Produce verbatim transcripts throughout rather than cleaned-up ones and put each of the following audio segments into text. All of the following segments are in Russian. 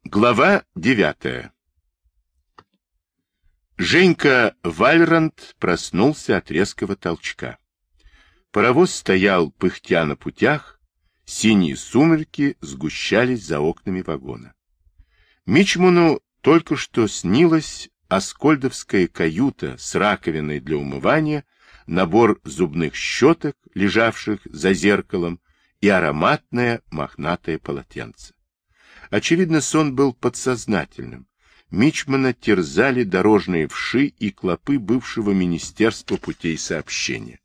Глава девятая. Женька Вальранд проснулся от резкого толчка. Паровоз стоял, пыхтя на путях, синие сумерки сгущались за окнами вагона. Мичману только что снилась аскольдовская каюта с раковиной для умывания, набор зубных щеток, лежавших за зеркалом, и ароматное мохнатое полотенце. Очевидно, сон был подсознательным. Мичмана терзали дорожные вши и клопы бывшего Министерства путей сообщения.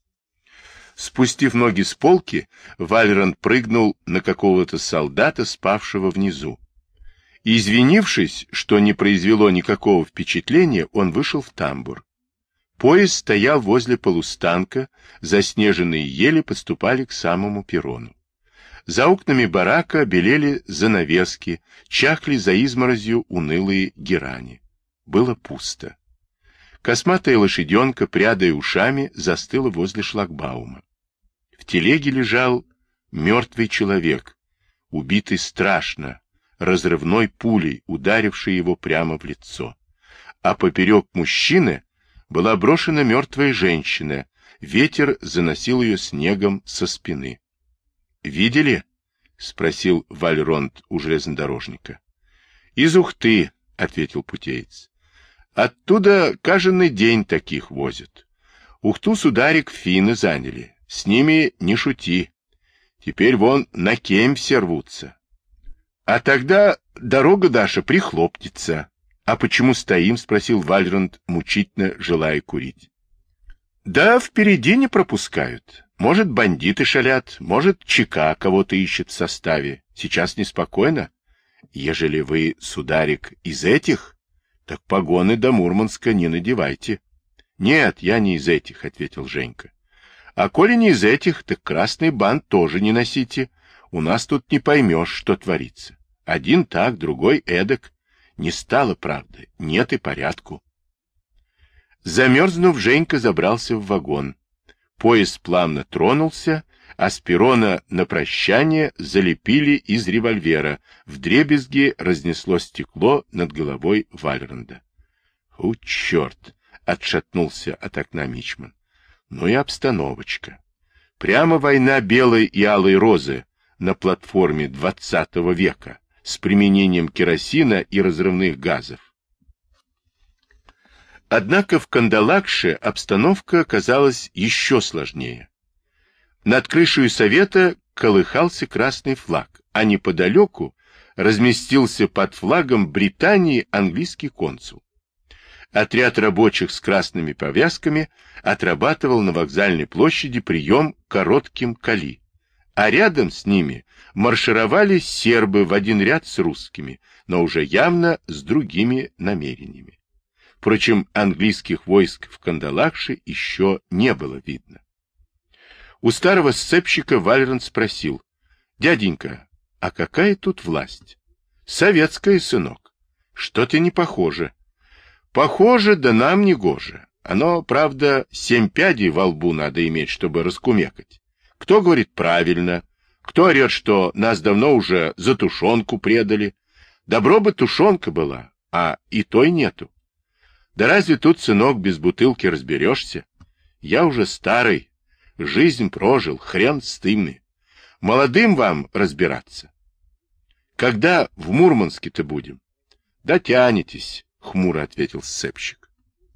Спустив ноги с полки, Вальранд прыгнул на какого-то солдата, спавшего внизу. Извинившись, что не произвело никакого впечатления, он вышел в тамбур. Поезд стоял возле полустанка, заснеженные ели подступали к самому перрону. За окнами барака белели занавески, чахли за изморозью унылые герани. Было пусто. Косматая лошаденка, прядая ушами, застыла возле шлагбаума. В телеге лежал мертвый человек, убитый страшно, разрывной пулей, ударившей его прямо в лицо. А поперек мужчины была брошена мертвая женщина, ветер заносил ее снегом со спины. «Видели?» — спросил Вальранд у железнодорожника. «Из Ухты», — ответил путеец. «Оттуда каждый день таких возят. Ухту, сударик, финны заняли. С ними не шути. Теперь вон на Кемь все рвутся. А тогда дорога наша прихлопнется». «А почему стоим?» — спросил Вальранд, мучительно желая курить. «Да впереди не пропускают. Может, бандиты шалят, может, ЧК кого-то ищет в составе. Сейчас неспокойно. Ежели вы, сударик, из этих, так погоны до Мурманска не надевайте». «Нет, я не из этих», — ответил Женька. «А коли не из этих, так красный бант тоже не носите. У нас тут не поймешь, что творится. Один так, другой эдак. Не стало, правда, нет и порядку». Замерзнув, Женька забрался в вагон. Поезд плавно тронулся, а с перрона на прощание залепили из револьвера. Вдребезги разнесло стекло над головой Вальранда. «У, черт!» — отшатнулся от окна Мичман. «Ну и обстановочка. Прямо война белой и алой розы на платформе двадцатого века с применением керосина и разрывных газов». Однако в Кандалакше обстановка оказалась еще сложнее. Над крышей совета колыхался красный флаг, а неподалеку разместился под флагом Британии английский консул. Отряд рабочих с красными повязками отрабатывал на вокзальной площади прием коротким кали, а рядом с ними маршировали сербы в один ряд с русскими, но уже явно с другими намерениями. Впрочем, английских войск в Кандалакше еще не было видно. У старого сцепщика Вальранд спросил: «Дяденька, а какая тут власть?» «Советская, сынок. Что-то не похоже». «Похоже, да нам не гоже. Оно, правда, семь пядей во лбу надо иметь, чтобы раскумекать. Кто говорит правильно, кто орет, что нас давно уже за тушенку предали. Добро бы тушенка была, а и той нету. Да разве тут, сынок, без бутылки разберешься? Я уже старый, жизнь прожил, хрен с тымны. Молодым вам разбираться. Когда в Мурманске-то будем? Дотянетесь, хмуро ответил сцепщик.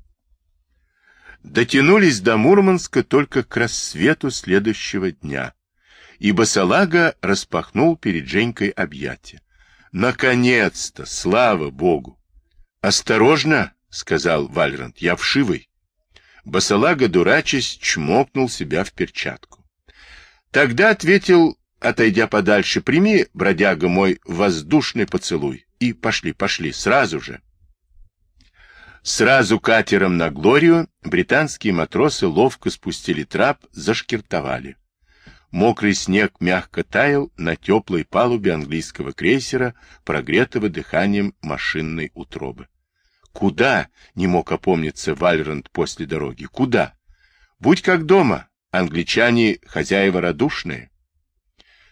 Дотянулись до Мурманска только к рассвету следующего дня, ибо салага распахнул перед Женькой объятия. Наконец-то, слава богу! Осторожно! — сказал Вальранд, — я вшивый. Басалага, дурачась, чмокнул себя в перчатку. Тогда ответил, отойдя подальше: «Прими, бродяга мой, воздушный поцелуй». И пошли, пошли, сразу же. Сразу катером на Глорию британские матросы ловко спустили трап, зашкиртовали. Мокрый снег мягко таял на теплой палубе английского крейсера, прогретого дыханием машинной утробы. «Куда?» — не мог опомниться Вальранд после дороги. «Куда? Будь как дома, англичане хозяева радушные».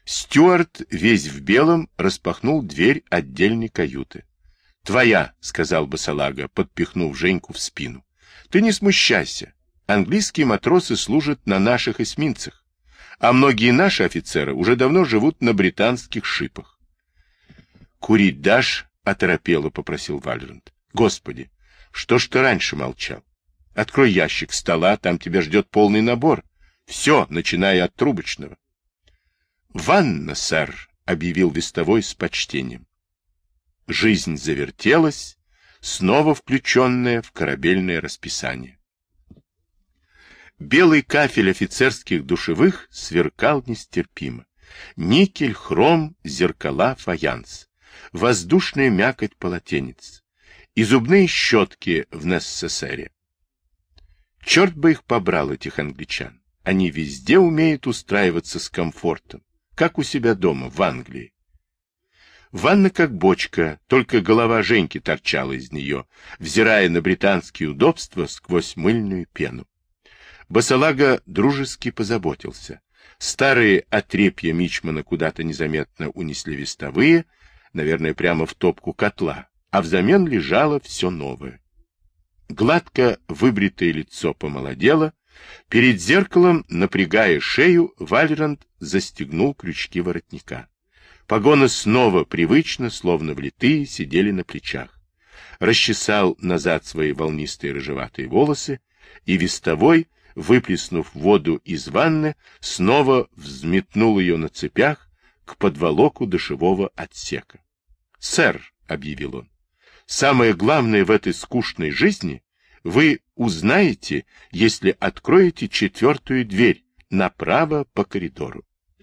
Стюарт, весь в белом, распахнул дверь отдельной каюты. «Твоя», — сказал босолага, подпихнув Женьку в спину. «Ты не смущайся. Английские матросы служат на наших эсминцах, а многие наши офицеры уже давно живут на британских шипах». «Курить дашь?» — оторопело попросил Вальрант. «Господи, что ж ты раньше молчал? Открой ящик стола, там тебя ждет полный набор. Все, начиная от трубочного». «Ванна, сэр», — объявил вестовой с почтением. Жизнь завертелась, снова включенная в корабельное расписание. Белый кафель офицерских душевых сверкал нестерпимо. Никель, хром, зеркала, фаянс, воздушная мякоть полотенец и зубные щетки в Несссере. Черт бы их побрал, этих англичан. Они везде умеют устраиваться с комфортом, как у себя дома, в Англии. Ванна как бочка, только голова Женьки торчала из нее, взирая на британские удобства сквозь мыльную пену. Босолага дружески позаботился. Старые отрепья мичмана куда-то незаметно унесли вестовые, наверное, прямо в топку котла, а взамен лежало все новое. Гладко выбритое лицо помолодело. Перед зеркалом, напрягая шею, Вальрант застегнул крючки воротника. Погоны снова привычно, словно влитые, сидели на плечах. Расчесал назад свои волнистые рыжеватые волосы, и вестовой, выплеснув воду из ванны, снова взметнул ее на цепях к подволоку душевого отсека. — Сэр, — объявил он, — самое главное в этой скучной жизни вы узнаете, если откроете четвертую дверь направо по коридору.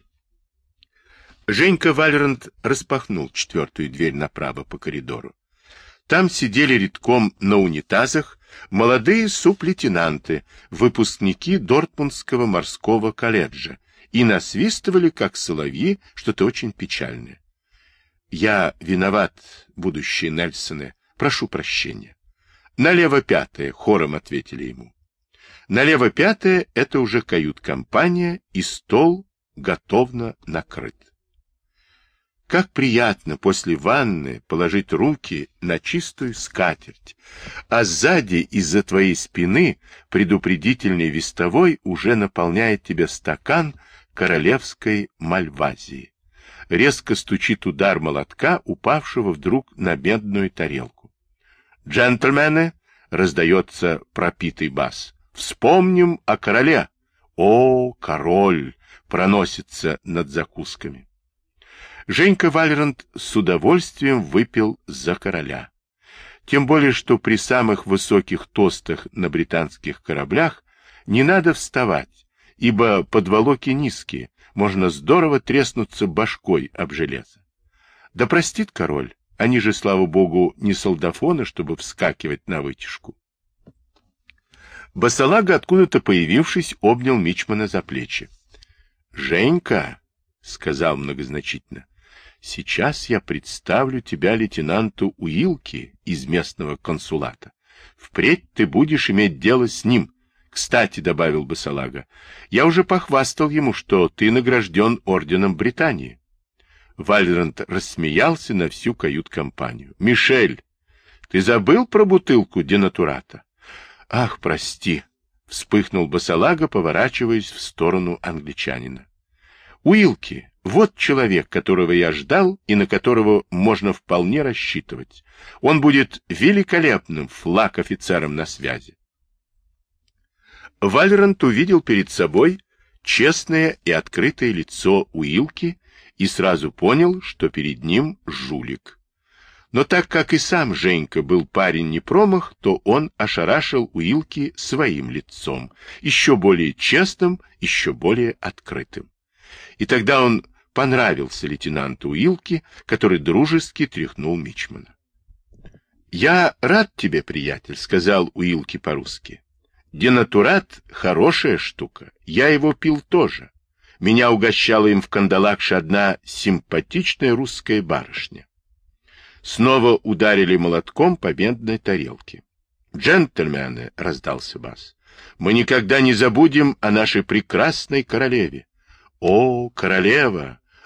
Женька Вальрант распахнул четвертую дверь направо по коридору. Там сидели редком на унитазах молодые сублейтенанты, выпускники Дортмундского морского колледжа, и насвистывали, как соловьи, что-то очень печальное. «Я виноват, будущие Нельсоны, прошу прощения». «Налево пятое», — хором ответили ему. «Налево пятое» — это уже кают-компания, и стол готовно накрыт. Как приятно после ванны положить руки на чистую скатерть, а сзади из-за твоей спины предупредительный вестовой уже наполняет тебе стакан королевской мальвазии. Резко стучит удар молотка, упавшего вдруг на медную тарелку. «Джентльмены!» — раздается пропитый бас. «Вспомним о короле!» «О, король!» — проносится над закусками. Женька Вальрант с удовольствием выпил за короля. Тем более, что при самых высоких тостах на британских кораблях не надо вставать, ибо подволоки низкие, можно здорово треснуться башкой об железо. Да простит король, они же, слава богу, не солдафоны, чтобы вскакивать на вытяжку. Босолага, откуда-то появившись, обнял мичмана за плечи. — Женька, — сказал многозначительно, — сейчас я представлю тебя лейтенанту Уилки из местного консулата. Впредь ты будешь иметь дело с ним. Кстати, — добавил босолага, — я уже похвастал ему, что ты награжден орденом Британии. Вальрант рассмеялся на всю кают-компанию. — Мишель, ты забыл про бутылку денатурата? — Ах, прости, — вспыхнул босолага, поворачиваясь в сторону англичанина. — Уилки, вот человек, которого я ждал и на которого можно вполне рассчитывать. Он будет великолепным флаг-офицером на связи. Вальрант увидел перед собой честное и открытое лицо Уилки и сразу понял, что перед ним жулик. Но так как и сам Женька был парень не промах, то он ошарашил Уилки своим лицом, еще более честным, еще более открытым. И тогда он понравился лейтенанту Уилки, который дружески тряхнул мичмана. — Я рад тебе, приятель, — сказал Уилки по-русски. — Денатурат — хорошая штука, я его пил тоже. Меня угощала им в Кандалакше одна симпатичная русская барышня. Снова ударили молотком по медной тарелке. «Джентльмены!» — раздался бас. «Мы никогда не забудем о нашей прекрасной королеве». «О, королева!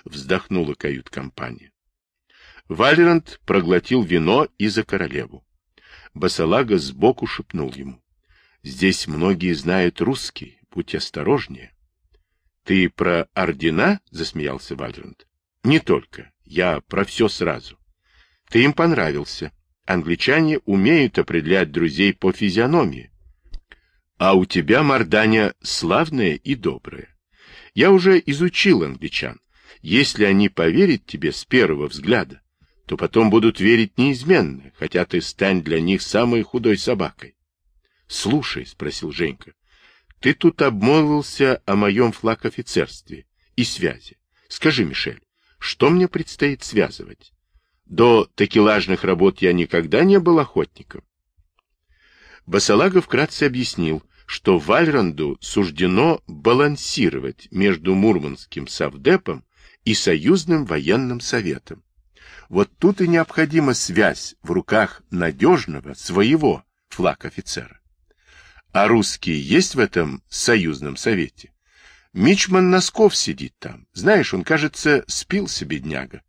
вздохнула кают-компания. Вальрант проглотил вино и за королеву. Басалага сбоку шепнул ему: здесь многие знают русский, будь осторожнее. Ты про ордена? Засмеялся Вальрант. Не только, я про все сразу. Ты им понравился. Англичане умеют определять друзей по физиономии. А у тебя, морданя, славная и добрая. Я уже изучил англичан. Если они поверят тебе с первого взгляда, то потом будут верить неизменно, хотя ты стань для них самой худой собакой. — Слушай, — спросил Женька, — ты тут обмолвился о моем флаг-офицерстве и связи. Скажи, Мишель, что мне предстоит связывать? До такелажных работ я никогда не был охотником. Басалага вкратце объяснил, что Вальранду суждено балансировать между Мурманским совдепом и Союзным военным советом. Вот тут и необходима связь в руках надежного, своего флаг-офицера. А русские есть в этом Союзном совете? Мичман Носков сидит там. Знаешь, он, кажется, спился, бедняга.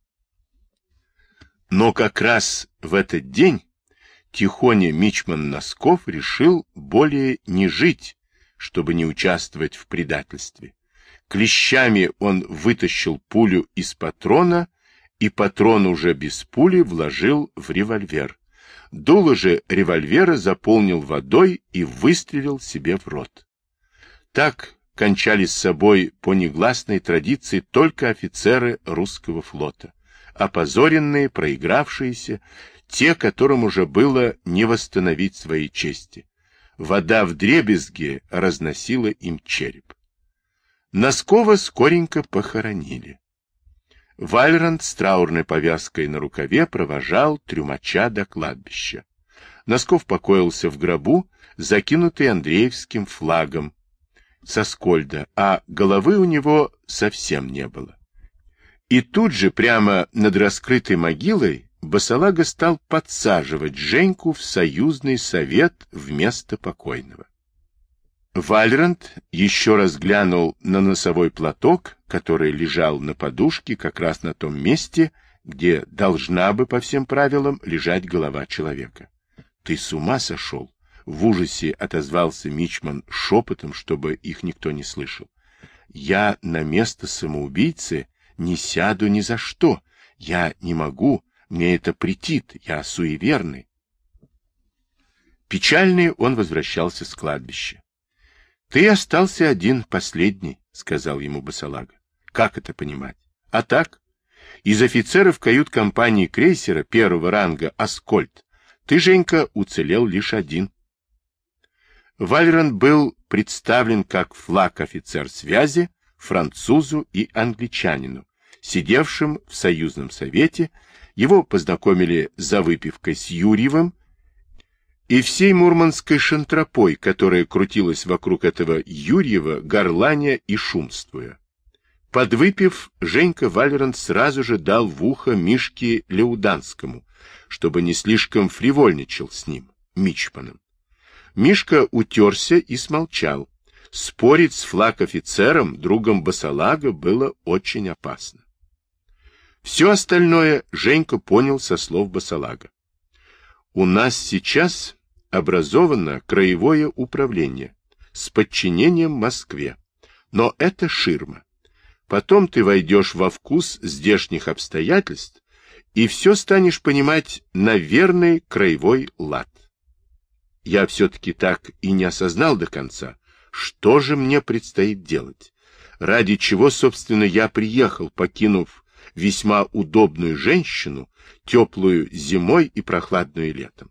Но как раз в этот день Тихоня Мичман Носков решил более не жить, чтобы не участвовать в предательстве. Клещами он вытащил пулю из патрона, и патрон уже без пули вложил в револьвер. Дуло же револьвера заполнил водой и выстрелил себе в рот. Так кончали с собой по негласной традиции только офицеры русского флота, опозоренные, проигравшиеся, те, которым уже было не восстановить своей чести. Вода вдребезги разносила им череп. Носкова скоренько похоронили. Вальрант с траурной повязкой на рукаве провожал трюмача до кладбища. Носков покоился в гробу, закинутый Андреевским флагом со скольда, а головы у него совсем не было. И тут же, прямо над раскрытой могилой, Басалага стал подсаживать Женьку в союзный совет вместо покойного. Вальрант еще раз глянул на носовой платок, который лежал на подушке как раз на том месте, где должна бы по всем правилам лежать голова человека. — Ты с ума сошел? — в ужасе отозвался мичман шепотом, чтобы их никто не слышал. — Я на место самоубийцы не сяду ни за что. Я не могу, мне это претит, я суеверный. Печальный он возвращался с кладбища. — Ты остался один, последний, — сказал ему Басалага. — Как это понимать? А так, из офицеров кают-компании крейсера первого ранга «Аскольд» ты, Женька, уцелел лишь один. Вальрант был представлен как флаг-офицер связи французу и англичанину, сидевшим в союзном совете. Его познакомили за выпивкой с Юрьевым и всей мурманской шантропой, которая крутилась вокруг этого Юрьева, горланя и шумствуя. Подвыпив, Женька Вальрант сразу же дал в ухо Мишке Леуданскому, чтобы не слишком фривольничал с ним, мичманом. Мишка утерся и смолчал. Спорить с флаг-офицером, другом Басалага, было очень опасно. Все остальное Женька понял со слов Басалага. У нас сейчас образовано краевое управление с подчинением Москве, но это ширма. Потом ты войдешь во вкус здешних обстоятельств и все станешь понимать на верный краевой лад. Я все-таки так и не осознал до конца, что же мне предстоит делать, ради чего, собственно, я приехал, покинув весьма удобную женщину, теплую зимой и прохладную летом.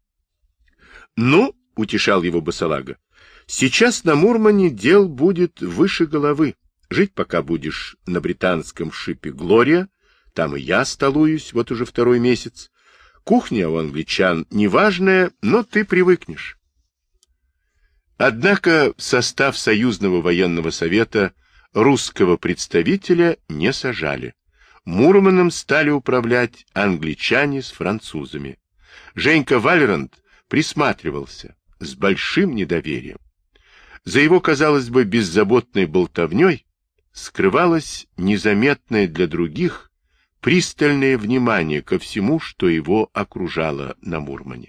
— Ну, — утешал его Басалага, — сейчас на Мурмане дел будет выше головы. Жить пока будешь на британском шипе «Глория», там и я столуюсь вот уже второй месяц. Кухня у англичан неважная, но ты привыкнешь. Однако в состав Союзного военного совета русского представителя не сажали. Мурманом стали управлять англичане с французами. Женька Вальрант присматривался с большим недоверием. За его, казалось бы, беззаботной болтовней скрывалось незаметное для других пристальное внимание ко всему, что его окружало на Мурмане.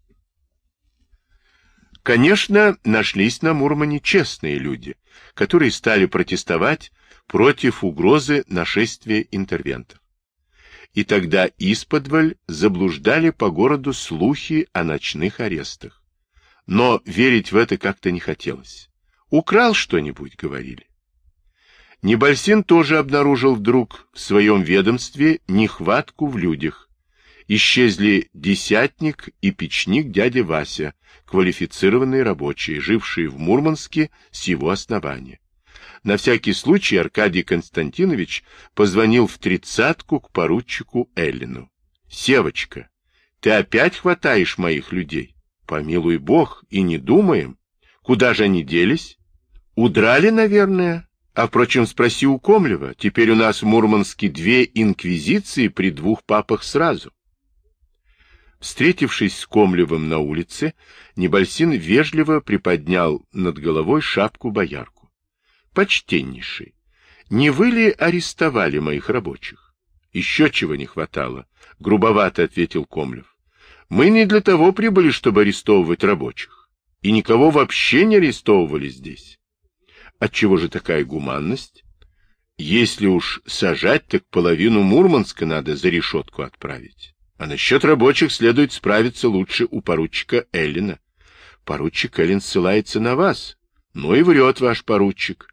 Конечно, нашлись на Мурмане честные люди, которые стали протестовать против угрозы нашествия интервентов. И тогда исподволь заблуждали по городу слухи о ночных арестах. Но верить в это как-то не хотелось. Украл что-нибудь, говорили. Небольсин тоже обнаружил вдруг в своем ведомстве нехватку в людях. Исчезли десятник и печник дядя Вася, квалифицированные рабочие, жившие в Мурманске с его основания. На всякий случай Аркадий Константинович позвонил в тридцатку к поручику Эллину. — Севочка, ты опять хватаешь моих людей? Помилуй бог, и не думаем. Куда же они делись? Удрали, наверное. А, впрочем, спроси у Комлева. Теперь у нас в Мурманске две инквизиции при двух папах сразу. Встретившись с Комлевым на улице, Небольсин вежливо приподнял над головой шапку-боярку. — Почтеннейший, не вы ли арестовали моих рабочих? — Еще чего не хватало, — грубовато ответил Комлев. — Мы не для того прибыли, чтобы арестовывать рабочих. И никого вообще не арестовывали здесь. Отчего же такая гуманность? Если уж сажать, так половину Мурманска надо за решетку отправить. А насчет рабочих следует справиться лучше у поручика Эллина. Поручик Эллин ссылается на вас. Ну и врет ваш поручик.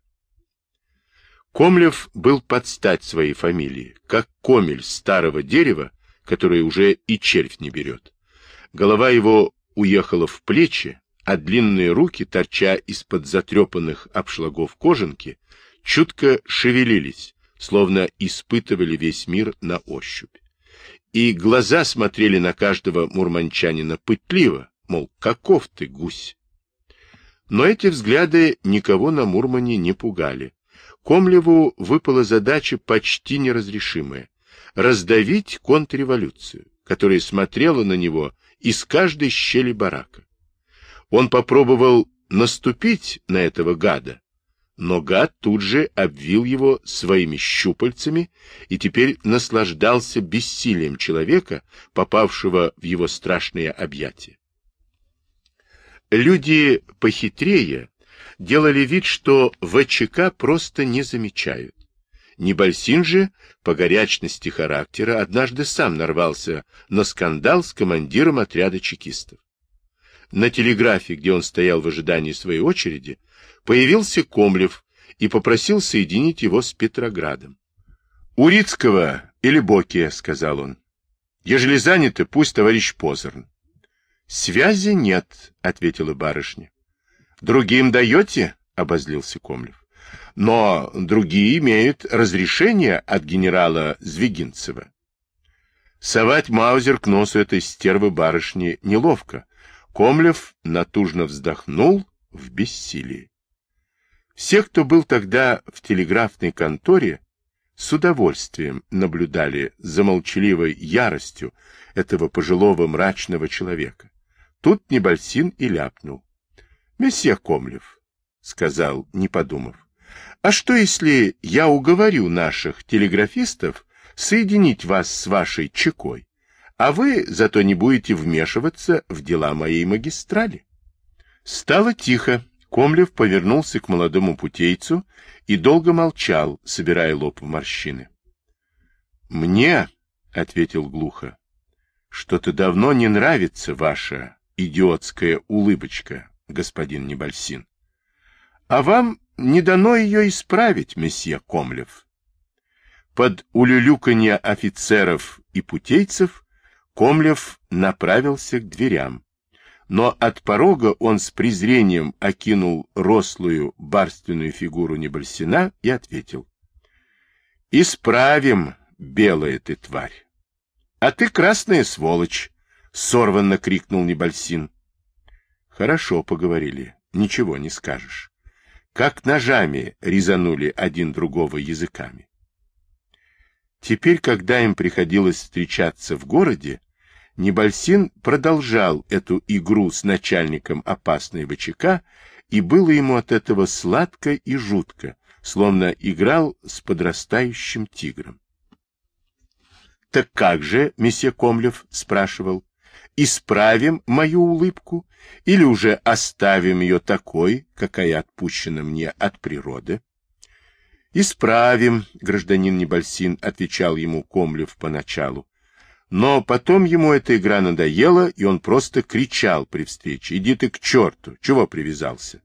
Комлев был под стать своей фамилии, как комель старого дерева, которое уже и червь не берет. Голова его уехала в плечи, а длинные руки, торча из-под затрепанных обшлагов кожанки, чутко шевелились, словно испытывали весь мир на ощупь. И глаза смотрели на каждого мурманчанина пытливо, мол, каков ты, гусь. Но эти взгляды никого на Мурмане не пугали. Комлеву выпала задача почти неразрешимая — раздавить контрреволюцию, которая смотрела на него из каждой щели барака. Он попробовал наступить на этого гада, но гад тут же обвил его своими щупальцами и теперь наслаждался бессилием человека, попавшего в его страшные объятия. Люди похитрее делали вид, что ВЧК просто не замечают. Небольсин же, по горячности характера, однажды сам нарвался на скандал с командиром отряда чекистов. На телеграфе, где он стоял в ожидании своей очереди, появился Комлев и попросил соединить его с Петроградом. — Урицкого или Бокия, — сказал он. — Ежели заняты, пусть товарищ Позерн. — Связи нет, — ответила барышня. — Другим даете? — обозлился Комлев. — Но другие имеют разрешение от генерала Звегинцева. Совать маузер к носу этой стервы барышни неловко. Комлев натужно вздохнул в бессилии. Все, кто был тогда в телеграфной конторе, с удовольствием наблюдали за молчаливой яростью этого пожилого мрачного человека. Тут Небольсин и ляпнул. — Месье Комлев, — сказал, не подумав, — а что, если я уговорю наших телеграфистов соединить вас с вашей чекой? А вы зато не будете вмешиваться в дела моей магистрали. Стало тихо. Комлев повернулся к молодому путейцу и долго молчал, собирая лоб в морщины. — Мне, — ответил глухо, — что-то давно не нравится ваша идиотская улыбочка, господин Небольсин. А вам не дано ее исправить, месье Комлев. Под улюлюканье офицеров и путейцев Комлев направился к дверям, но от порога он с презрением окинул рослую барственную фигуру Небольсина и ответил. — Исправим, белая ты тварь. — А ты красная сволочь! — сорванно крикнул Небольсин. — Хорошо поговорили, ничего не скажешь. Как ножами резанули один другого языками. Теперь, когда им приходилось встречаться в городе, Небольсин продолжал эту игру с начальником опасной ВЧК, и было ему от этого сладко и жутко, словно играл с подрастающим тигром. — Так как же, месье Комлев? — спрашивал. — Исправим мою улыбку или уже оставим ее такой, какая отпущена мне от природы? — Исправим, гражданин Небольсин, — отвечал ему Комлев поначалу. Но потом ему эта игра надоела, и он просто кричал при встрече: «Иди ты к черту! Чего привязался?»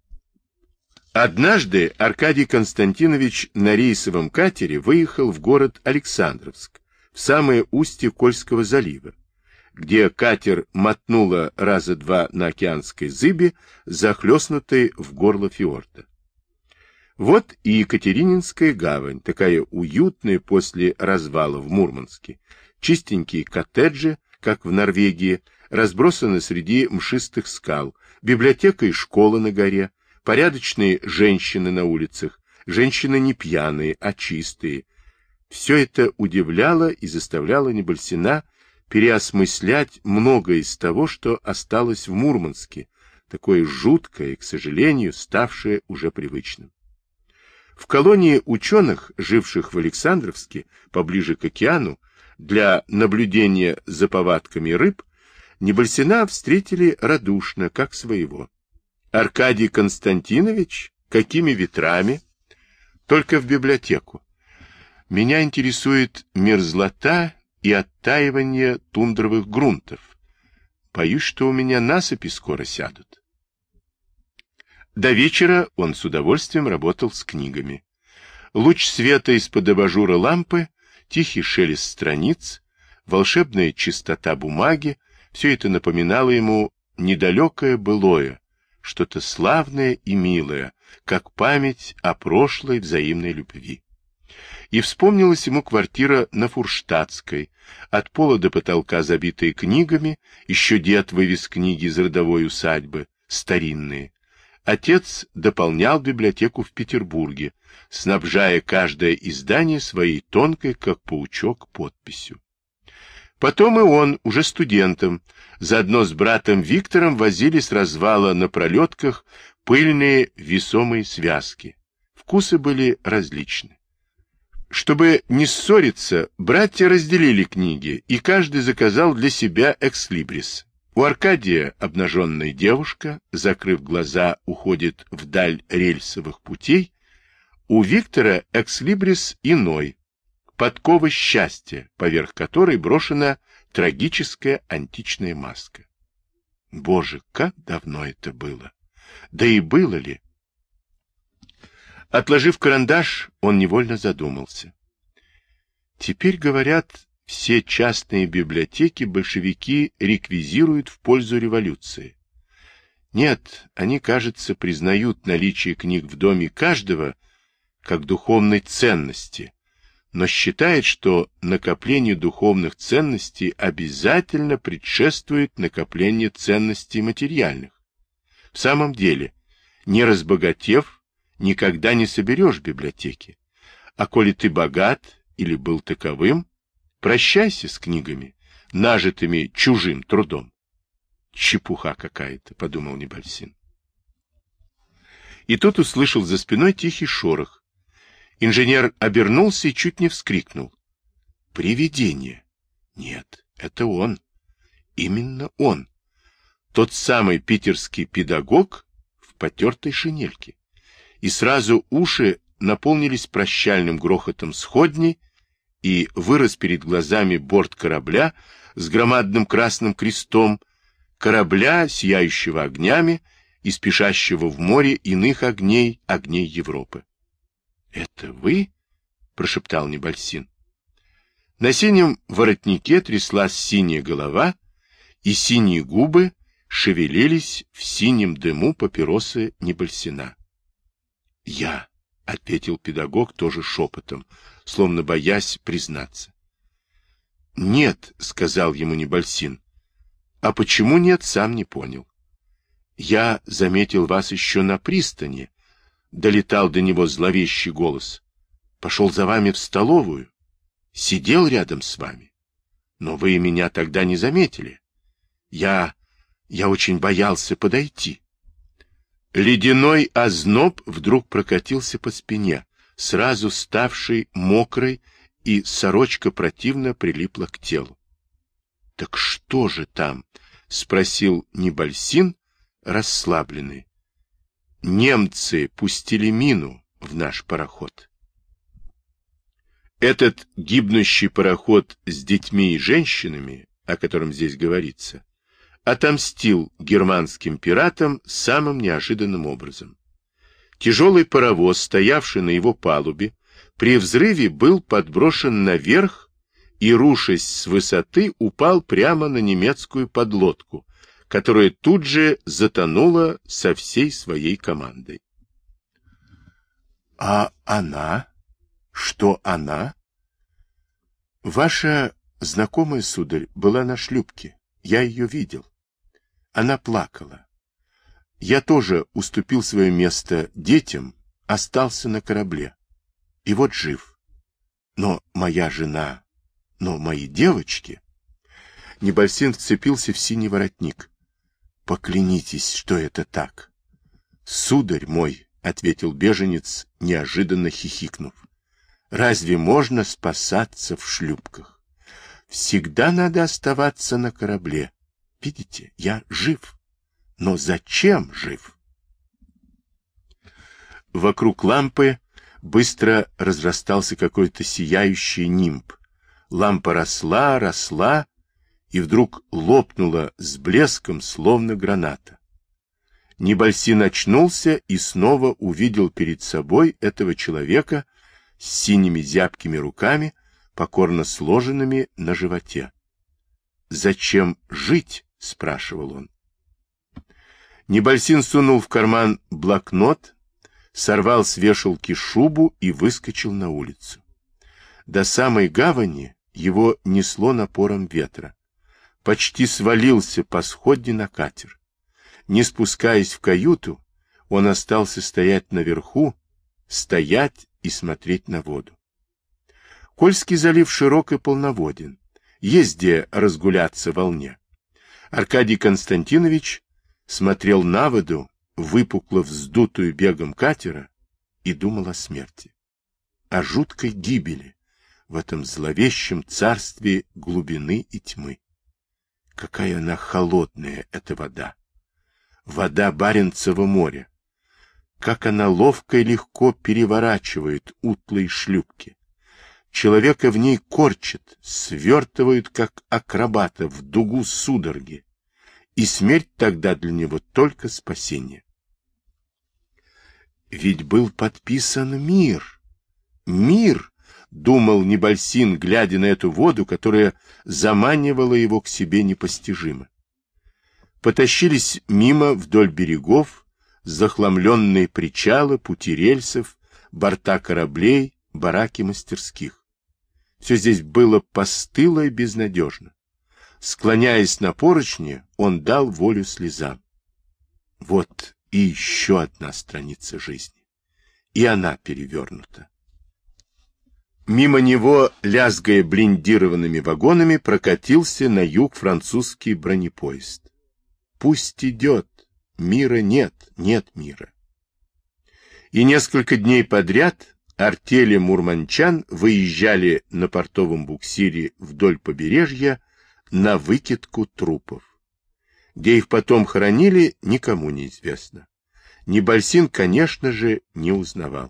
Однажды Аркадий Константинович на рейсовом катере выехал в город Александровск, в самое устье Кольского залива, где катер мотнуло раза два на океанской зыбе, захлестнутой в горло фьорда. Вот и Екатерининская гавань, такая уютная после развала в Мурманске. Чистенькие коттеджи, как в Норвегии, разбросаны среди мшистых скал, библиотека и школа на горе, порядочные женщины на улицах, женщины не пьяные, а чистые. Все это удивляло и заставляло Небольсина переосмыслять многое из того, что осталось в Мурманске, такое жуткое и, к сожалению, ставшее уже привычным. В колонии ученых, живших в Александровске, поближе к океану, для наблюдения за повадками рыб, Небольсина встретили радушно, как своего. Аркадий Константинович? Какими ветрами? Только в библиотеку. Меня интересует мерзлота и оттаивание тундровых грунтов. Боюсь, что у меня насыпи скоро сядут. До вечера он с удовольствием работал с книгами. Луч света из-под абажура лампы, тихий шелест страниц, волшебная чистота бумаги — все это напоминало ему недалекое былое, что-то славное и милое, как память о прошлой взаимной любви. И вспомнилась ему квартира на Фурштадтской, от пола до потолка забитая книгами, еще дед вывез книги из родовой усадьбы, старинные. Отец дополнял библиотеку в Петербурге, снабжая каждое издание своей тонкой, как паучок, подписью. Потом и он, уже студентом, заодно с братом Виктором возили с развала на пролетках пыльные весомые связки. Вкусы были различны. Чтобы не ссориться, братья разделили книги, и каждый заказал для себя экслибрис. У Аркадия обнаженная девушка, закрыв глаза, уходит вдаль рельсовых путей. У Виктора экслибрис иной, подкова счастья, поверх которой брошена трагическая античная маска. Боже, как давно это было! Да и было ли? Отложив карандаш, он невольно задумался. Теперь, говорят, все частные библиотеки большевики реквизируют в пользу революции. Нет, они, кажется, признают наличие книг в доме каждого как духовной ценности, но считают, что накоплению духовных ценностей обязательно предшествует накопление ценностей материальных. В самом деле, не разбогатев, никогда не соберешь библиотеки, а коли ты богат или был таковым, прощайся с книгами, нажитыми чужим трудом. Чепуха какая-то, подумал Небольсин. И тут услышал за спиной тихий шорох. Инженер обернулся и чуть не вскрикнул. Привидение. Нет, это он. Именно он. Тот самый питерский педагог в потертой шинельке. И сразу уши наполнились прощальным грохотом сходней, и вырос перед глазами борт корабля с громадным красным крестом, корабля, сияющего огнями и спешащего в море иных огней, огней Европы. — Это вы? — прошептал Небольсин. На синем воротнике тряслась синяя голова, и синие губы шевелились в синем дыму папиросы Небольсина. — Я, — ответил педагог тоже шепотом, словно боясь признаться. — Нет, — сказал ему Небольсин. — А почему нет, сам не понял. Я заметил вас еще на пристани, — долетал до него зловещий голос. Пошел за вами в столовую, сидел рядом с вами. Но вы меня тогда не заметили. Я... я очень боялся подойти. Ледяной озноб вдруг прокатился по спине, сразу ставшей мокрой, и сорочка противно прилипла к телу. — Так что же там? — спросил Небольсин, расслабленный. — Немцы пустили мину в наш пароход. Этот гибнущий пароход с детьми и женщинами, о котором здесь говорится, отомстил германским пиратам самым неожиданным образом. Тяжелый паровоз, стоявший на его палубе, при взрыве был подброшен наверх и, рушась с высоты, упал прямо на немецкую подлодку, которая тут же затонула со всей своей командой. — А она? Что она? — Ваша знакомая, сударь, была на шлюпке. Я ее видел. Она плакала. Я тоже уступил свое место детям, остался на корабле. И вот жив. Но моя жена, но мои девочки... Небольсин вцепился в синий воротник. Поклянитесь, что это так. Сударь мой, — ответил беженец, неожиданно хихикнув, — разве можно спасаться в шлюпках? Всегда надо оставаться на корабле. Видите, я жив. Но зачем жив? Вокруг лампы быстро разрастался какой-то сияющий нимб. Лампа росла, росла, и вдруг лопнула с блеском, словно граната. Небольсин очнулся и снова увидел перед собой этого человека с синими зябкими руками, покорно сложенными на животе. «Зачем жить?» — спрашивал он. Небольсин сунул в карман блокнот, сорвал с вешалки шубу и выскочил на улицу. До самой гавани его несло напором ветра. Почти свалился по сходне на катер. Не спускаясь в каюту, он остался стоять наверху, стоять и смотреть на воду. Кольский залив широк и полноводен, есть где разгуляться в волне. Аркадий Константинович смотрел на воду, выпукло вздутую бегом катера, и думал о смерти, о жуткой гибели в этом зловещем царстве глубины и тьмы. Какая она холодная, эта вода! Вода Баренцева моря! Как она ловко и легко переворачивает утлые шлюпки! Человека в ней корчат, свертывают, как акробата, в дугу судороги, и смерть тогда для него только спасение. Ведь был подписан мир. Мир, думал Небольсин, глядя на эту воду, которая заманивала его к себе непостижимо. Потащились мимо вдоль берегов захламленные причалы, пути рельсов, борта кораблей, бараки мастерских. Все здесь было постыло и безнадежно. Склоняясь на поручни, он дал волю слезам. Вот и еще одна страница жизни. И она перевернута. Мимо него, лязгая блиндированными вагонами, прокатился на юг французский бронепоезд. Пусть идет. Мира нет, нет мира. И несколько дней подряд артели мурманчан выезжали на портовом буксире вдоль побережья на выкидку трупов. Где их потом хоронили, никому не известно. Небольсин, конечно же, не узнавал.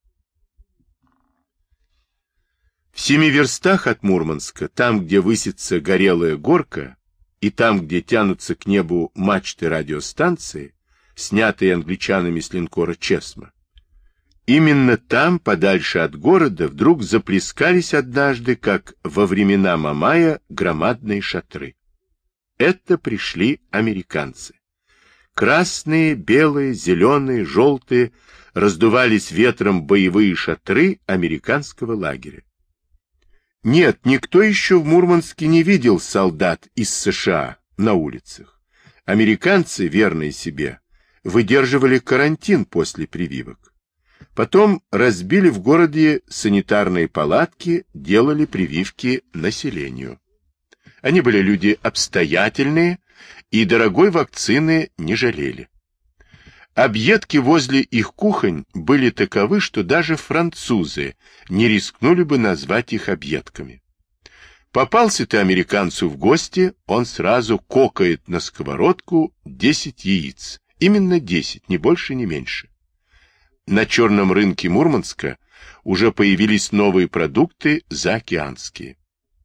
В семи верстах от Мурманска, там, где высится горелая горка, и там, где тянутся к небу мачты радиостанции, снятые англичанами с линкора «Чесма», именно там, подальше от города, вдруг заплескались однажды, как во времена Мамая, громадные шатры. Это пришли американцы. Красные, белые, зеленые, желтые раздувались ветром боевые шатры американского лагеря. Нет, никто еще в Мурманске не видел солдат из США на улицах. Американцы, верные себе, выдерживали карантин после прививок. Потом разбили в городе санитарные палатки, делали прививки населению. Они были люди обстоятельные и дорогой вакцины не жалели. Объедки возле их кухонь были таковы, что даже французы не рискнули бы назвать их объедками. Попался ты американцу в гости, он сразу кокает на сковородку десять яиц. Именно десять, ни больше, ни меньше. На черном рынке Мурманска уже появились новые продукты заокеанские.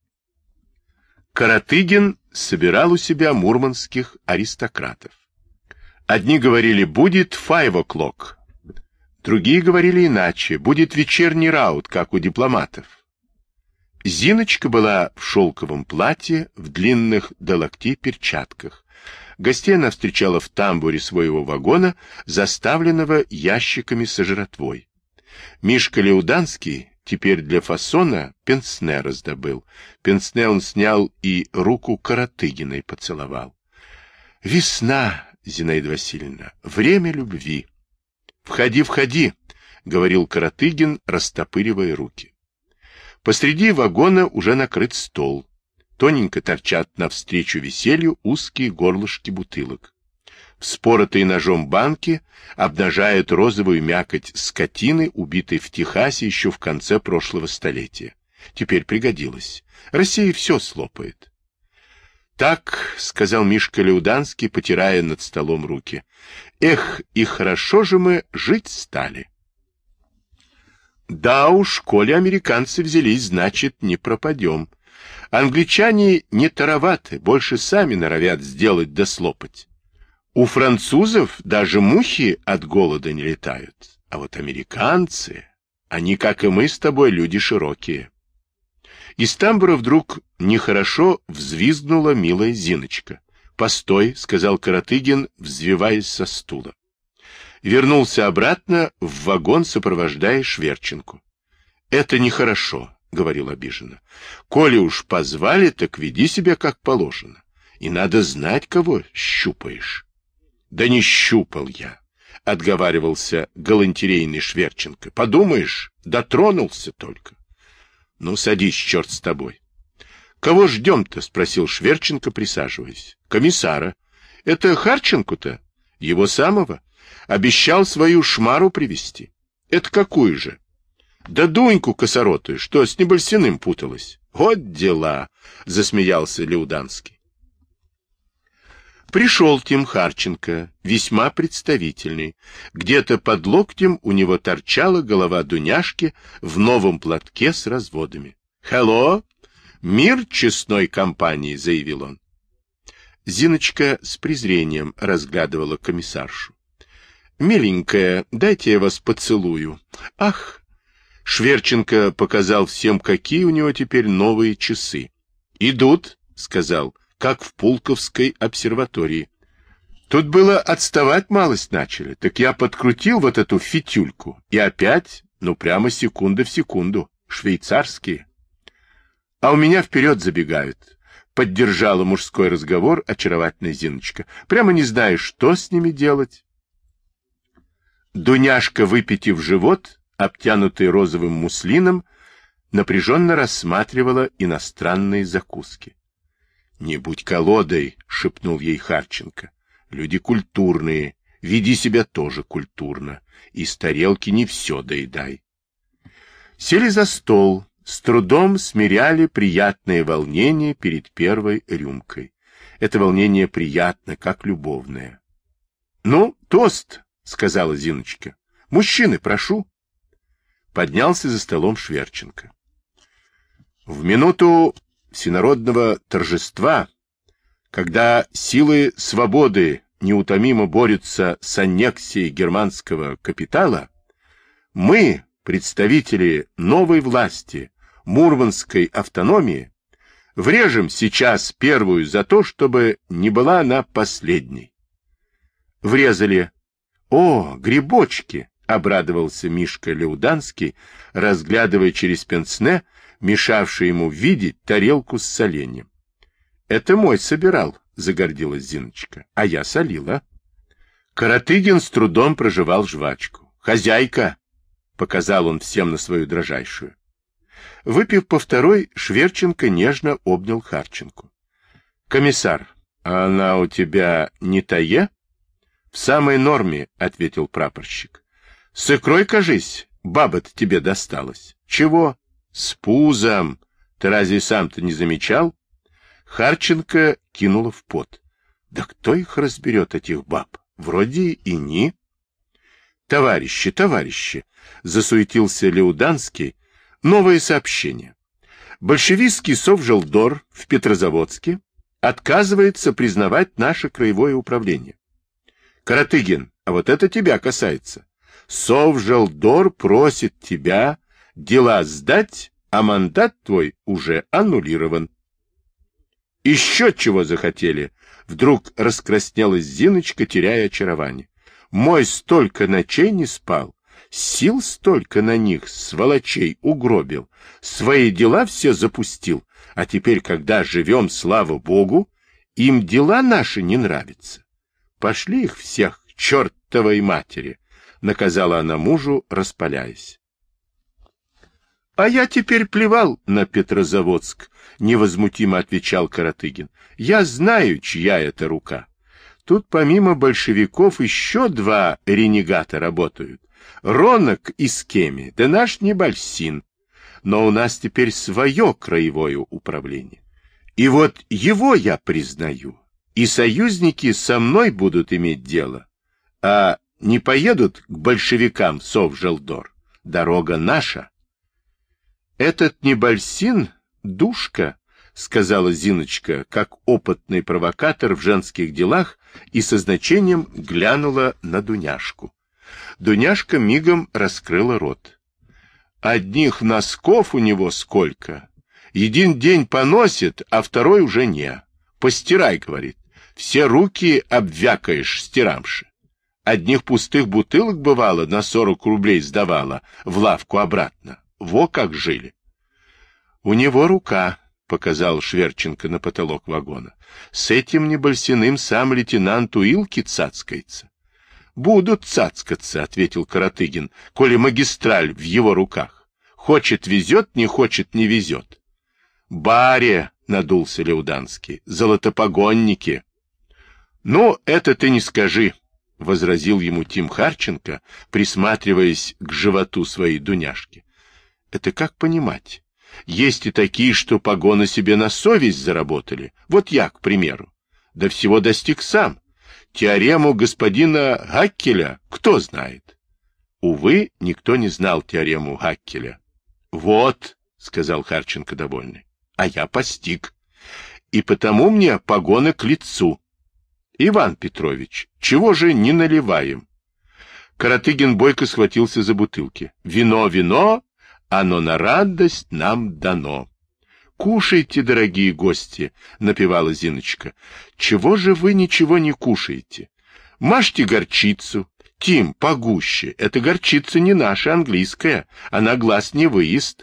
Каратыгин собирал у себя мурманских аристократов. Одни говорили, будет five o'clock, другие говорили иначе, будет вечерний раут, как у дипломатов. Зиночка была в шелковом платье, в длинных до локтей перчатках. Гостей она встречала в тамбуре своего вагона, заставленного ящиками со жратвой. Мишка Леуданский теперь для фасона пенсне раздобыл. Пенсне он снял и руку Каратыгиной поцеловал. «Весна, Зинаида Васильевна, время любви». «Входи, входи», — говорил Каратыгин, растопыривая руки. Посреди вагона уже накрыт стол. Тоненько торчат навстречу веселью узкие горлышки бутылок. Вспоротые ножом банки обнажают розовую мякоть скотины, убитой в Техасе еще в конце прошлого столетия. Теперь пригодилось. Россия все слопает. «Так», — сказал Мишка Леуданский, потирая над столом руки, — «эх, и хорошо же мы жить стали». «Да уж, коли американцы взялись, значит, не пропадем. Англичане не тароваты, больше сами норовят сделать да слопать. У французов даже мухи от голода не летают, а вот американцы, они, как и мы с тобой, люди широкие». Из тамбура вдруг нехорошо взвизгнула милая Зиночка. «Постой», — сказал Каратыгин, взвиваясь со стула. Вернулся обратно в вагон, сопровождая Шверченку. «Это нехорошо», — говорил обиженно. «Коли уж позвали, так веди себя как положено. И надо знать, кого щупаешь». «Да не щупал я», — отговаривался галантерейный Шверченко. «Подумаешь, дотронулся только». «Ну, садись, черт с тобой». «Кого ждем-то?» — спросил Шверченко, присаживаясь. «Комиссара. Это Харченко-то? Его самого? Обещал свою шмару привезти. Это какую же?» «Да Дуньку косоротую, что с Небольсиным путалась». «Вот дела!» — засмеялся Леуданский. Пришел Тим Харченко, весьма представительный. Где-то под локтем у него торчала голова Дуняшки в новом платке с разводами. «Хелло! Мир честной компании!» — заявил он. Зиночка с презрением разглядывала комиссаршу. «Миленькая, дайте я вас поцелую». «Ах!» — Шверченко показал всем, какие у него теперь новые часы. «Идут», — сказал, — как в Пулковской обсерватории. Тут было отставать малость начали, так я подкрутил вот эту фитюльку, и опять, ну прямо секунда в секунду, швейцарские. А у меня вперед забегают, поддержала мужской разговор очаровательная Зиночка. Прямо не знаю, что с ними делать. Дуняшка, выпитив живот, обтянутый розовым муслином, напряженно рассматривала иностранные закуски. «Не будь колодой», — шепнул ей Харченко. «Люди культурные, веди себя тоже культурно, и с тарелки не все доедай». Сели за стол, с трудом смиряли приятное волнение перед первой рюмкой. Это волнение приятно, как любовное. «Ну, тост», — сказала Зиночка. «Мужчины, прошу». Поднялся за столом Шверченко. В минуту всенародного торжества, когда силы свободы неутомимо борются с аннексией германского капитала, мы, представители новой власти, мурманской автономии, врежем сейчас первую за то, чтобы не была она последней. Врезали. «О, грибочки!» — обрадовался Мишка Леуданский, разглядывая через пенсне, мешавший ему видеть тарелку с соленьем. «Это мой собирал», — загордилась Зиночка, — «а я солила». Каратыгин с трудом прожевал жвачку. «Хозяйка!» — показал он всем на свою дрожайшую. Выпив по второй, Шверченко нежно обнял Харченку. «Комиссар, а она у тебя не тае?» В В самой норме, — ответил прапорщик. — С икрой, кажись, баба-то тебе досталась. — Чего? — С пузом. Ты разве сам-то не замечал? Харченко кинула в пот. Да кто их разберет, этих баб? Вроде и не. Товарищи, товарищи, засуетился Леуданский. Новое сообщение. Большевистский совжелдор в Петрозаводске отказывается признавать наше краевое управление. Каратыгин, а вот это тебя касается. Совжелдор просит тебя дела сдать, а мандат твой уже аннулирован. Еще чего захотели? Вдруг раскраснелась Зиночка, теряя очарование. Мой столько ночей не спал, сил столько на них, сволочей, угробил, свои дела все запустил, а теперь, когда живем, слава богу, им дела наши не нравятся. Пошли их всех к чертовой матери, наказала она мужу, распаляясь. А я теперь плевал на Петрозаводск, невозмутимо отвечал Каратыгин. Я знаю, чья это рука. Тут помимо большевиков еще два ренегата работают. Ронок из Кеми, да наш Небольсин. Но у нас теперь свое краевое управление. И вот его я признаю. И союзники со мной будут иметь дело. А не поедут к большевикам в Совжелдор. Дорога наша. Этот Небольсин — душка, сказала Зиночка, как опытный провокатор в женских делах, и со значением глянула на Дуняшку. Дуняшка мигом раскрыла рот. Одних носков у него сколько. Един день поносит, а второй уже не. Постирай, говорит. Все руки обвякаешь, стирамши. Одних пустых бутылок, бывало, на сорок рублей сдавала в лавку обратно. Во как жили. У него рука, показал Шверченко на потолок вагона. С этим Небольсиным сам лейтенант Уилки цацкается. Будут цацкаться, ответил Каратыгин, коли магистраль в его руках. Хочет везет, не хочет не везет. Баре, надулся Леуданский, золотопогонники. Ну, это ты не скажи, возразил ему Тим Харченко, присматриваясь к животу своей Дуняшки. Это как понимать? Есть и такие, что погоны себе на совесть заработали. Вот я, к примеру. Да всего достиг сам. Теорему господина Гаккеля кто знает? Увы, никто не знал теорему Гаккеля. Вот, сказал Харченко довольный, а я постиг. И потому мне погоны к лицу. Иван Петрович, чего же не наливаем? Каратыгин бойко схватился за бутылки. Вино, вино, оно на радость нам дано. Кушайте, дорогие гости, напевала Зиночка. Чего же вы ничего не кушаете? Мажьте горчицу. Тим, погуще. Эта горчица не наша, английская. Она глаз не выест.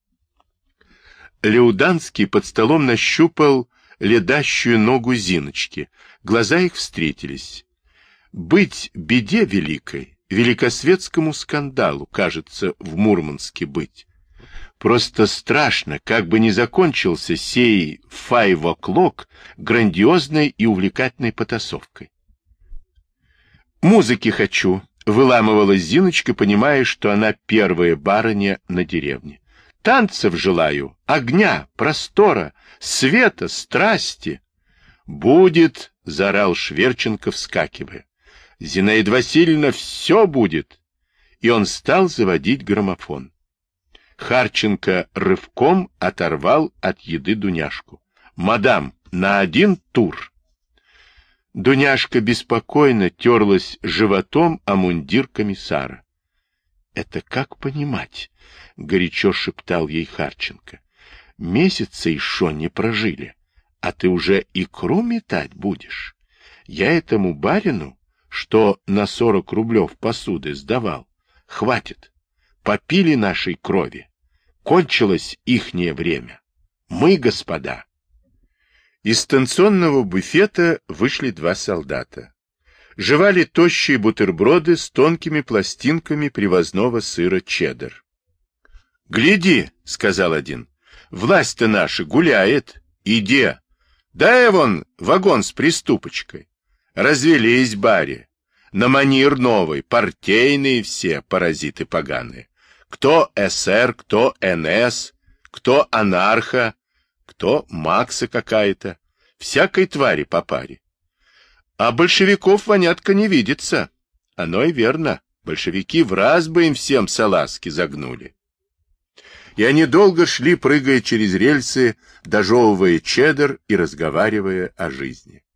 Леуданский под столом нащупал ледащую ногу Зиночки. Глаза их встретились. Быть беде великой, великосветскому скандалу, кажется, в Мурманске быть. Просто страшно, как бы не закончился сей five o'clock грандиозной и увлекательной потасовкой. «Музыки хочу», — выламывалась Зиночка, понимая, что она первая барыня на деревне. «Танцев желаю, огня, простора, света, страсти». «Будет», — заорал Шверченко, вскакивая. «Зинаида Васильевна, все будет!» И он стал заводить граммофон. Харченко рывком оторвал от еды Дуняшку. «Мадам, на один тур!» Дуняшка беспокойно терлась животом о мундир комиссара. «Это как понимать?» — горячо шептал ей Харченко. «Месяца еще не прожили, а ты уже икру метать будешь. Я этому барину, что на сорок рублев посуды сдавал, хватит. Попили нашей крови. Кончилось ихнее время. Мы, господа». Из станционного буфета вышли два солдата. Жевали тощие бутерброды с тонкими пластинками привозного сыра чеддер. «Гляди», — сказал один, — «власть-то наша гуляет. Иди, дай вон вагон с приступочкой. Развелись баре. На манер новый, партийные все, паразиты поганые. Кто эсэр, кто эн эс, кто анарха, кто Макса какая-то. Всякой твари по паре. А большевиков вонятка не видится. Оно и верно. Большевики в раз бы им всем салазки загнули. И они долго шли, прыгая через рельсы, дожевывая чеддер и разговаривая о жизни.